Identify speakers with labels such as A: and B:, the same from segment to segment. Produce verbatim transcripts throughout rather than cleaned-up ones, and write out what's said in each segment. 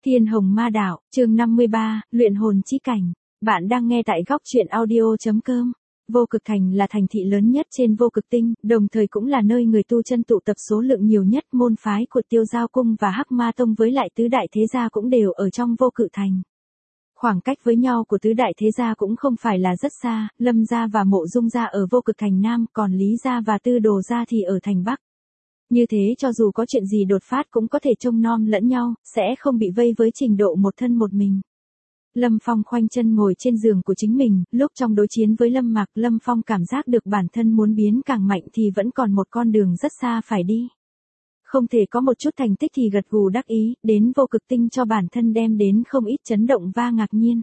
A: Thiên Hồng Ma Đạo, chương năm mươi ba, Luyện hồn chi cảnh. Bạn đang nghe tại góc truyện audio chấm com. Vô Cực Thành là thành thị lớn nhất trên Vô Cực Tinh, đồng thời cũng là nơi người tu chân tụ tập số lượng nhiều nhất. Môn phái của Tiêu Giao Cung và Hắc Ma Tông với lại tứ đại thế gia cũng đều ở trong Vô Cực Thành. Khoảng cách với nhau của tứ đại thế gia cũng không phải là rất xa, Lâm gia và Mộ Dung gia ở Vô Cực Thành Nam, còn Lý gia và Tư Đồ gia thì ở thành Bắc. Như thế cho dù có chuyện gì đột phát cũng có thể trông nom lẫn nhau, sẽ không bị vây với trình độ một thân một mình. Lâm Phong khoanh chân ngồi trên giường của chính mình, lúc trong đối chiến với Lâm Mạc, Lâm Phong cảm giác được bản thân muốn biến càng mạnh thì vẫn còn một con đường rất xa phải đi. Không thể có một chút thành tích thì gật gù đắc ý, đến Vô Cực Tinh cho bản thân đem đến không ít chấn động và ngạc nhiên.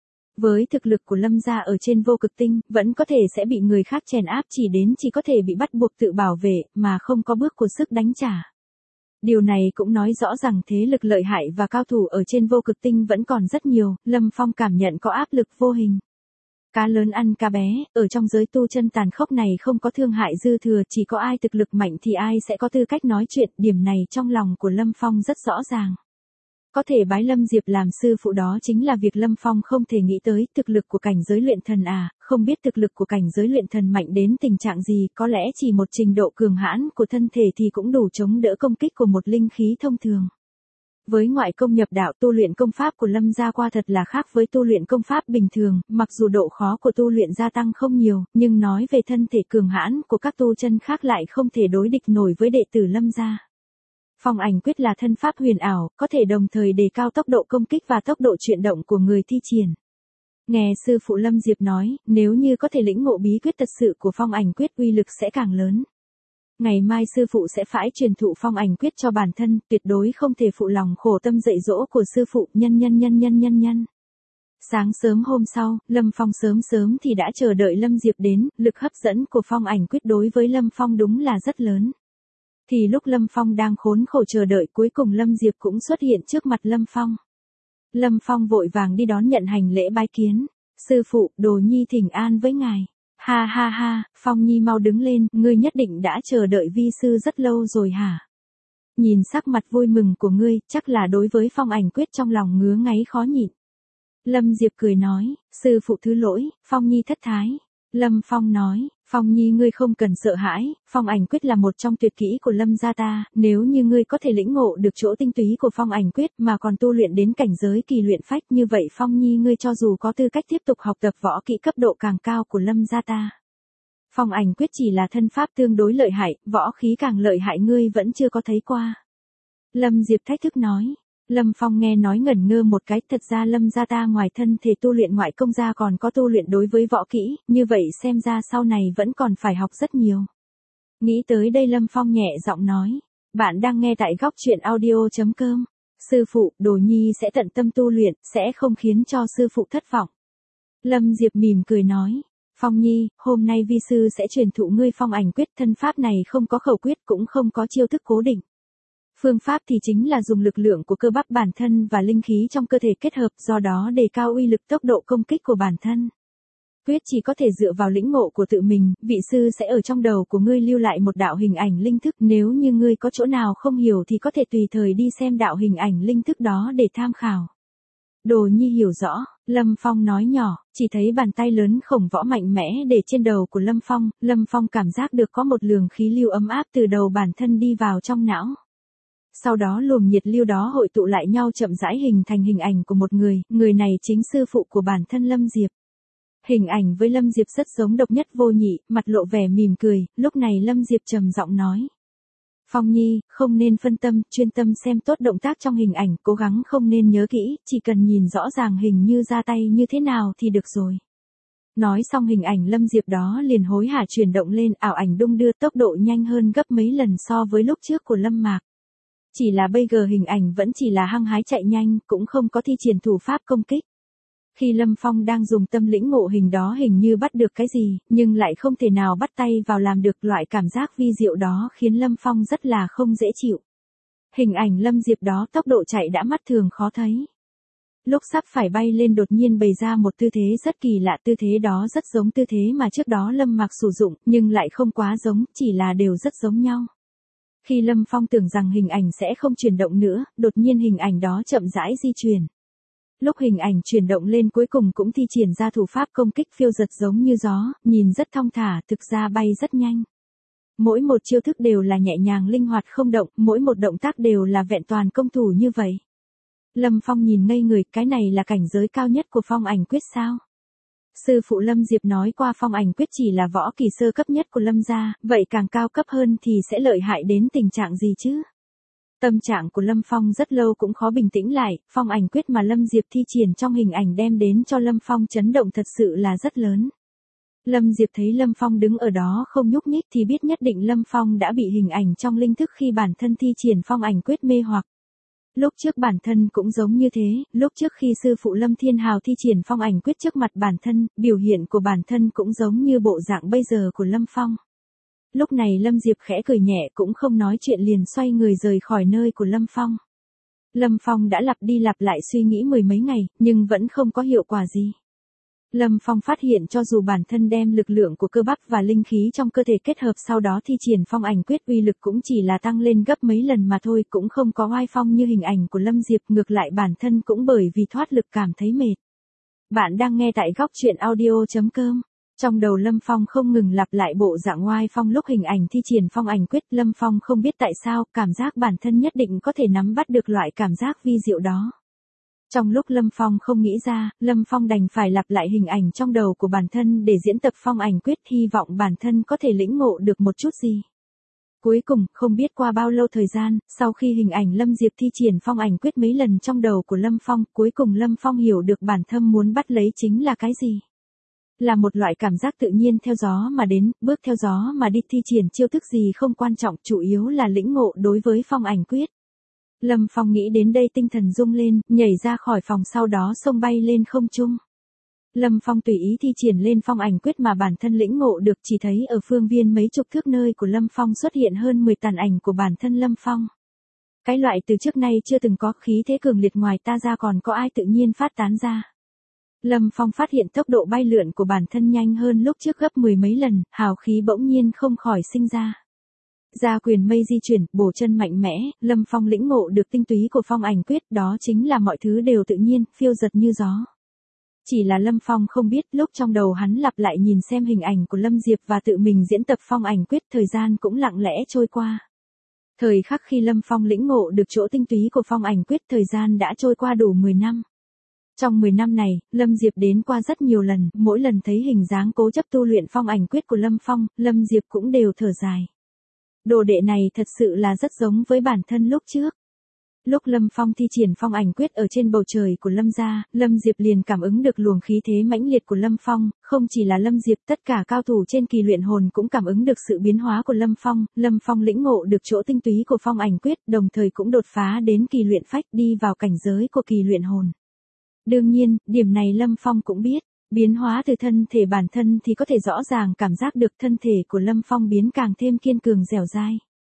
A: Với thực lực của Lâm gia ở trên Vô Cực Tinh, vẫn có thể sẽ bị người khác chèn áp, chỉ đến chỉ có thể bị bắt buộc tự bảo vệ, mà không có bước của sức đánh trả. Điều này cũng nói rõ rằng thế lực lợi hại và cao thủ ở trên Vô Cực Tinh vẫn còn rất nhiều, Lâm Phong cảm nhận có áp lực vô hình. Cá lớn ăn cá bé, ở trong giới tu chân tàn khốc này không có thương hại dư thừa, chỉ có ai thực lực mạnh thì ai sẽ có tư cách nói chuyện, điểm này trong lòng của Lâm Phong rất rõ ràng. Có thể bái Lâm Diệp làm sư phụ đó chính là việc Lâm Phong không thể nghĩ tới, thực lực của cảnh giới luyện thần à, không biết thực lực của cảnh giới luyện thần mạnh đến tình trạng gì, có lẽ chỉ một trình độ cường hãn của thân thể thì cũng đủ chống đỡ công kích của một linh khí thông thường. Với ngoại công nhập đạo, tu luyện công pháp của Lâm gia qua thật là khác với tu luyện công pháp bình thường, mặc dù độ khó của tu luyện gia tăng không nhiều, nhưng nói về thân thể cường hãn của các tu chân khác lại không thể đối địch nổi với đệ tử Lâm gia. Phong ảnh quyết là thân pháp huyền ảo, có thể đồng thời đề cao tốc độ công kích và tốc độ chuyển động của người thi triển. Nghe sư phụ Lâm Diệp nói, nếu như có thể lĩnh ngộ bí quyết thật sự của phong ảnh quyết, uy lực sẽ càng lớn. Ngày mai sư phụ sẽ phải truyền thụ phong ảnh quyết cho bản thân, tuyệt đối không thể phụ lòng khổ tâm dạy dỗ của sư phụ, nhân nhân nhân nhân nhân nhân. Sáng sớm hôm sau, Lâm Phong sớm sớm thì đã chờ đợi Lâm Diệp đến, lực hấp dẫn của phong ảnh quyết đối với Lâm Phong đúng là rất lớn. Thì lúc Lâm Phong đang khốn khổ chờ đợi, cuối cùng Lâm Diệp cũng xuất hiện trước mặt Lâm Phong. Lâm Phong vội vàng đi đón nhận hành lễ bái kiến. Sư phụ, Đồ Nhi thỉnh an với ngài. Ha ha ha, Phong Nhi mau đứng lên, ngươi nhất định đã chờ đợi vi sư rất lâu rồi hả? Nhìn sắc mặt vui mừng của ngươi, chắc là đối với phong ảnh quyết trong lòng ngứa ngáy khó nhịn. Lâm Diệp cười nói, sư phụ thứ lỗi, Phong Nhi thất thái. Lâm Phong nói, Phong Nhi ngươi không cần sợ hãi, phong ảnh quyết là một trong tuyệt kỹ của Lâm gia ta, nếu như ngươi có thể lĩnh ngộ được chỗ tinh túy của phong ảnh quyết mà còn tu luyện đến cảnh giới kỳ luyện phách, như vậy Phong Nhi ngươi cho dù có tư cách tiếp tục học tập võ kỹ cấp độ càng cao của Lâm gia ta. Phong ảnh quyết chỉ là thân pháp tương đối lợi hại, võ khí càng lợi hại ngươi vẫn chưa có thấy qua. Lâm Diệp thách thức nói. Lâm Phong nghe nói ngẩn ngơ một cái, thật ra Lâm gia ta ngoài thân thể tu luyện ngoại công gia còn có tu luyện đối với võ kỹ, như vậy xem ra sau này vẫn còn phải học rất nhiều. Nghĩ tới đây Lâm Phong nhẹ giọng nói, bạn đang nghe tại góc truyện audio chấm com. Sư phụ, Đồ Nhi sẽ tận tâm tu luyện, sẽ không khiến cho sư phụ thất vọng. Lâm Diệp mỉm cười nói, Phong Nhi, hôm nay vi sư sẽ truyền thụ ngươi phong ảnh quyết, thân pháp này không có khẩu quyết cũng không có chiêu thức cố định. Phương pháp thì chính là dùng lực lượng của cơ bắp bản thân và linh khí trong cơ thể kết hợp, do đó đề cao uy lực tốc độ công kích của bản thân. Quyết chỉ có thể dựa vào lĩnh ngộ của tự mình, vị sư sẽ ở trong đầu của ngươi lưu lại một đạo hình ảnh linh thức, nếu như ngươi có chỗ nào không hiểu thì có thể tùy thời đi xem đạo hình ảnh linh thức đó để tham khảo. Đồ Nhi hiểu rõ, Lâm Phong nói nhỏ, chỉ thấy bàn tay lớn khổng võ mạnh mẽ để trên đầu của Lâm Phong, Lâm Phong cảm giác được có một luồng khí lưu ấm áp từ đầu bản thân đi vào trong não. Sau đó luồng nhiệt lưu đó hội tụ lại nhau chậm rãi hình thành hình ảnh của một người, người này chính sư phụ của bản thân Lâm Diệp. Hình ảnh với Lâm Diệp rất giống độc nhất vô nhị, mặt lộ vẻ mỉm cười, lúc này Lâm Diệp trầm giọng nói. Phong Nhi, không nên phân tâm, chuyên tâm xem tốt động tác trong hình ảnh, cố gắng không nên nhớ kỹ, chỉ cần nhìn rõ ràng hình như ra tay như thế nào thì được rồi. Nói xong hình ảnh Lâm Diệp đó liền hối hả chuyển động lên, ảo ảnh đung đưa tốc độ nhanh hơn gấp mấy lần so với lúc trước của Lâm Mạc. Chỉ là bây giờ hình ảnh vẫn chỉ là hăng hái chạy nhanh, cũng không có thi triển thủ pháp công kích. Khi Lâm Phong đang dùng tâm lĩnh ngộ hình đó hình như bắt được cái gì, nhưng lại không thể nào bắt tay vào làm được, loại cảm giác vi diệu đó khiến Lâm Phong rất là không dễ chịu. Hình ảnh Lâm Diệp đó tốc độ chạy đã mắt thường khó thấy. Lúc sắp phải bay lên đột nhiên bày ra một tư thế rất kỳ lạ, tư thế đó rất giống tư thế mà trước đó Lâm Mạc sử dụng, nhưng lại không quá giống, chỉ là đều rất giống nhau. Khi Lâm Phong tưởng rằng hình ảnh sẽ không chuyển động nữa, đột nhiên hình ảnh đó chậm rãi di chuyển. Lúc hình ảnh chuyển động lên cuối cùng cũng thi triển ra thủ pháp công kích phiêu giật giống như gió, nhìn rất thong thả, thực ra bay rất nhanh. Mỗi một chiêu thức đều là nhẹ nhàng linh hoạt không động, mỗi một động tác đều là vẹn toàn công thủ như vậy. Lâm Phong nhìn ngây người, cái này là cảnh giới cao nhất của phong ảnh quyết sao? Sư phụ Lâm Diệp nói qua phong ảnh quyết chỉ là võ kỳ sơ cấp nhất của Lâm gia, vậy càng cao cấp hơn thì sẽ lợi hại đến tình trạng gì chứ? Tâm trạng của Lâm Phong rất lâu cũng khó bình tĩnh lại, phong ảnh quyết mà Lâm Diệp thi triển trong hình ảnh đem đến cho Lâm Phong chấn động thật sự là rất lớn. Lâm Diệp thấy Lâm Phong đứng ở đó không nhúc nhích thì biết nhất định Lâm Phong đã bị hình ảnh trong linh thức khi bản thân thi triển phong ảnh quyết mê hoặc. Lúc trước bản thân cũng giống như thế, lúc trước khi sư phụ Lâm Thiên Hào thi triển phong ảnh quyết trước mặt bản thân, biểu hiện của bản thân cũng giống như bộ dạng bây giờ của Lâm Phong. Lúc này Lâm Diệp khẽ cười nhẹ cũng không nói chuyện liền xoay người rời khỏi nơi của Lâm Phong. Lâm Phong đã lặp đi lặp lại suy nghĩ mười mấy ngày, nhưng vẫn không có hiệu quả gì. Lâm Phong phát hiện cho dù bản thân đem lực lượng của cơ bắp và linh khí trong cơ thể kết hợp sau đó thi triển phong ảnh quyết uy lực cũng chỉ là tăng lên gấp mấy lần mà thôi, cũng không có oai phong như hình ảnh của Lâm Diệp, ngược lại bản thân cũng bởi vì thoát lực cảm thấy mệt. Bạn đang nghe tại góc truyện audio chấm com. Trong đầu Lâm Phong không ngừng lặp lại bộ dạng oai phong lúc hình ảnh thi triển phong ảnh quyết, Lâm Phong không biết tại sao, cảm giác bản thân nhất định có thể nắm bắt được loại cảm giác vi diệu đó. Trong lúc Lâm Phong không nghĩ ra, Lâm Phong đành phải lặp lại hình ảnh trong đầu của bản thân để diễn tập phong ảnh quyết, hy vọng bản thân có thể lĩnh ngộ được một chút gì. Cuối cùng, không biết qua bao lâu thời gian, sau khi hình ảnh Lâm Diệp thi triển phong ảnh quyết mấy lần trong đầu của Lâm Phong, cuối cùng Lâm Phong hiểu được bản thân muốn bắt lấy chính là cái gì. Là một loại cảm giác tự nhiên theo gió mà đến, bước theo gió mà đi, thi triển chiêu thức gì không quan trọng, chủ yếu là lĩnh ngộ đối với phong ảnh quyết. Lâm Phong nghĩ đến đây tinh thần rung lên, nhảy ra khỏi phòng sau đó xông bay lên không trung. Lâm Phong tùy ý thi triển lên phong ảnh quyết mà bản thân lĩnh ngộ được, chỉ thấy ở phương viên mấy chục thước nơi của Lâm Phong xuất hiện hơn mười tàn ảnh của bản thân Lâm Phong. Cái loại từ trước nay chưa từng có, khí thế cường liệt ngoài ta ra còn có ai tự nhiên phát tán ra. Lâm Phong phát hiện tốc độ bay lượn của bản thân nhanh hơn lúc trước gấp mười mấy lần, hào khí bỗng nhiên không khỏi sinh ra. Ra quyền mây di chuyển, bổ chân mạnh mẽ, Lâm Phong lĩnh ngộ được tinh túy của phong ảnh quyết, đó chính là mọi thứ đều tự nhiên, phiêu giật như gió. Chỉ là Lâm Phong không biết, lúc trong đầu hắn lặp lại nhìn xem hình ảnh của Lâm Diệp và tự mình diễn tập phong ảnh quyết, thời gian cũng lặng lẽ trôi qua. Thời khắc khi Lâm Phong lĩnh ngộ được chỗ tinh túy của phong ảnh quyết, thời gian đã trôi qua đủ mười năm. Trong mười năm này, Lâm Diệp đến qua rất nhiều lần, mỗi lần thấy hình dáng cố chấp tu luyện phong ảnh quyết của Lâm Phong, Lâm Diệp cũng đều thở dài. Đồ đệ này thật sự là rất giống với bản thân lúc trước. Lúc Lâm Phong thi triển phong ảnh quyết ở trên bầu trời của Lâm gia, Lâm Diệp liền cảm ứng được luồng khí thế mãnh liệt của Lâm Phong, không chỉ là Lâm Diệp, tất cả cao thủ trên kỳ luyện hồn cũng cảm ứng được sự biến hóa của Lâm Phong, Lâm Phong lĩnh ngộ được chỗ tinh túy của phong ảnh quyết, đồng thời cũng đột phá đến kỳ luyện phách, đi vào cảnh giới của kỳ luyện hồn. Đương nhiên, điểm này Lâm Phong cũng biết, biến hóa từ thân thể bản thân thì có thể rõ ràng cảm giác được thân thể của Lâm Phong biến càng thêm kiên cường dẻo dai.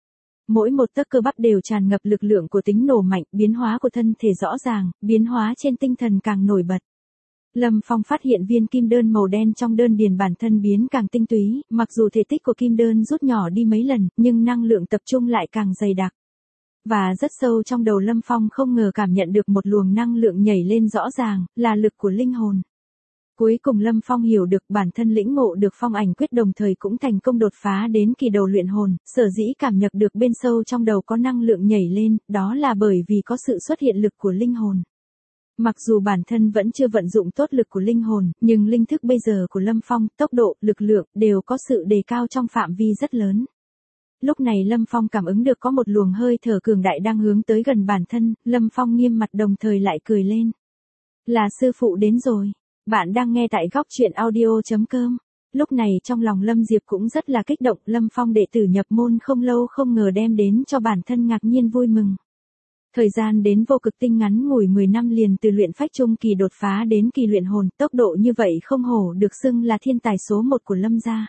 A: Mỗi một tấc cơ bắp đều tràn ngập lực lượng của tính nổ mạnh, biến hóa của thân thể rõ ràng, biến hóa trên tinh thần càng nổi bật. Lâm Phong phát hiện viên kim đơn màu đen trong đơn điền bản thân biến càng tinh túy, mặc dù thể tích của kim đơn rút nhỏ đi mấy lần, nhưng năng lượng tập trung lại càng dày đặc. Và rất sâu trong đầu Lâm Phong không ngờ cảm nhận được một luồng năng lượng nhảy lên rõ ràng, là lực của linh hồn. Cuối cùng Lâm Phong hiểu được bản thân lĩnh ngộ được phong ảnh quyết, đồng thời cũng thành công đột phá đến kỳ đầu luyện hồn, sở dĩ cảm nhận được bên sâu trong đầu có năng lượng nhảy lên, đó là bởi vì có sự xuất hiện lực của linh hồn. Mặc dù bản thân vẫn chưa vận dụng tốt lực của linh hồn, nhưng linh thức bây giờ của Lâm Phong, tốc độ, lực lượng, đều có sự đề cao trong phạm vi rất lớn. Lúc này Lâm Phong cảm ứng được có một luồng hơi thở cường đại đang hướng tới gần bản thân, Lâm Phong nghiêm mặt đồng thời lại cười lên. Là sư phụ đến rồi. Bạn đang nghe tại góc truyện audio chấm com. Lúc này trong lòng Lâm Diệp cũng rất là kích động, Lâm Phong đệ tử nhập môn không lâu không ngờ đem đến cho bản thân ngạc nhiên vui mừng. Thời gian đến vô cực tinh ngắn ngủi mười năm liền từ luyện phách trung kỳ đột phá đến kỳ luyện hồn, tốc độ như vậy không hổ được xưng là thiên tài số một của Lâm gia.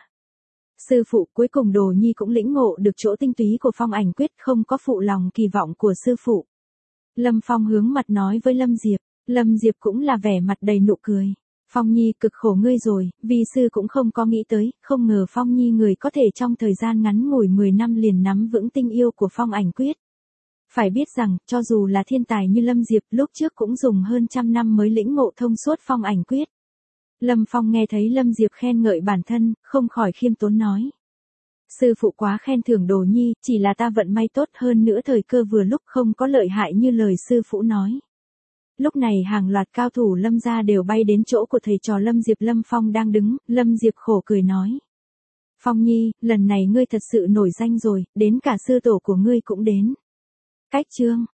A: Sư phụ, cuối cùng Đồ Nhi cũng lĩnh ngộ được chỗ tinh túy của phong ảnh quyết, không có phụ lòng kỳ vọng của sư phụ. Lâm Phong hướng mặt nói với Lâm Diệp, Lâm Diệp cũng là vẻ mặt đầy nụ cười. Phong Nhi cực khổ ngươi rồi, vi sư cũng không có nghĩ tới, không ngờ Phong Nhi người có thể trong thời gian ngắn ngủi mười năm liền nắm vững tinh yêu của phong ảnh quyết. Phải biết rằng, cho dù là thiên tài như Lâm Diệp lúc trước cũng dùng hơn trăm năm mới lĩnh ngộ thông suốt phong ảnh quyết. Lâm Phong nghe thấy Lâm Diệp khen ngợi bản thân, không khỏi khiêm tốn nói. Sư phụ quá khen thưởng Đồ Nhi, chỉ là ta vận may tốt hơn nữa thời cơ vừa lúc không có lợi hại như lời sư phụ nói. Lúc này hàng loạt cao thủ Lâm gia đều bay đến chỗ của thầy trò Lâm Diệp. Lâm Phong đang đứng, Lâm Diệp khổ cười nói. Phong Nhi, lần này ngươi thật sự nổi danh rồi, đến cả sư tổ của ngươi cũng đến. Cách chương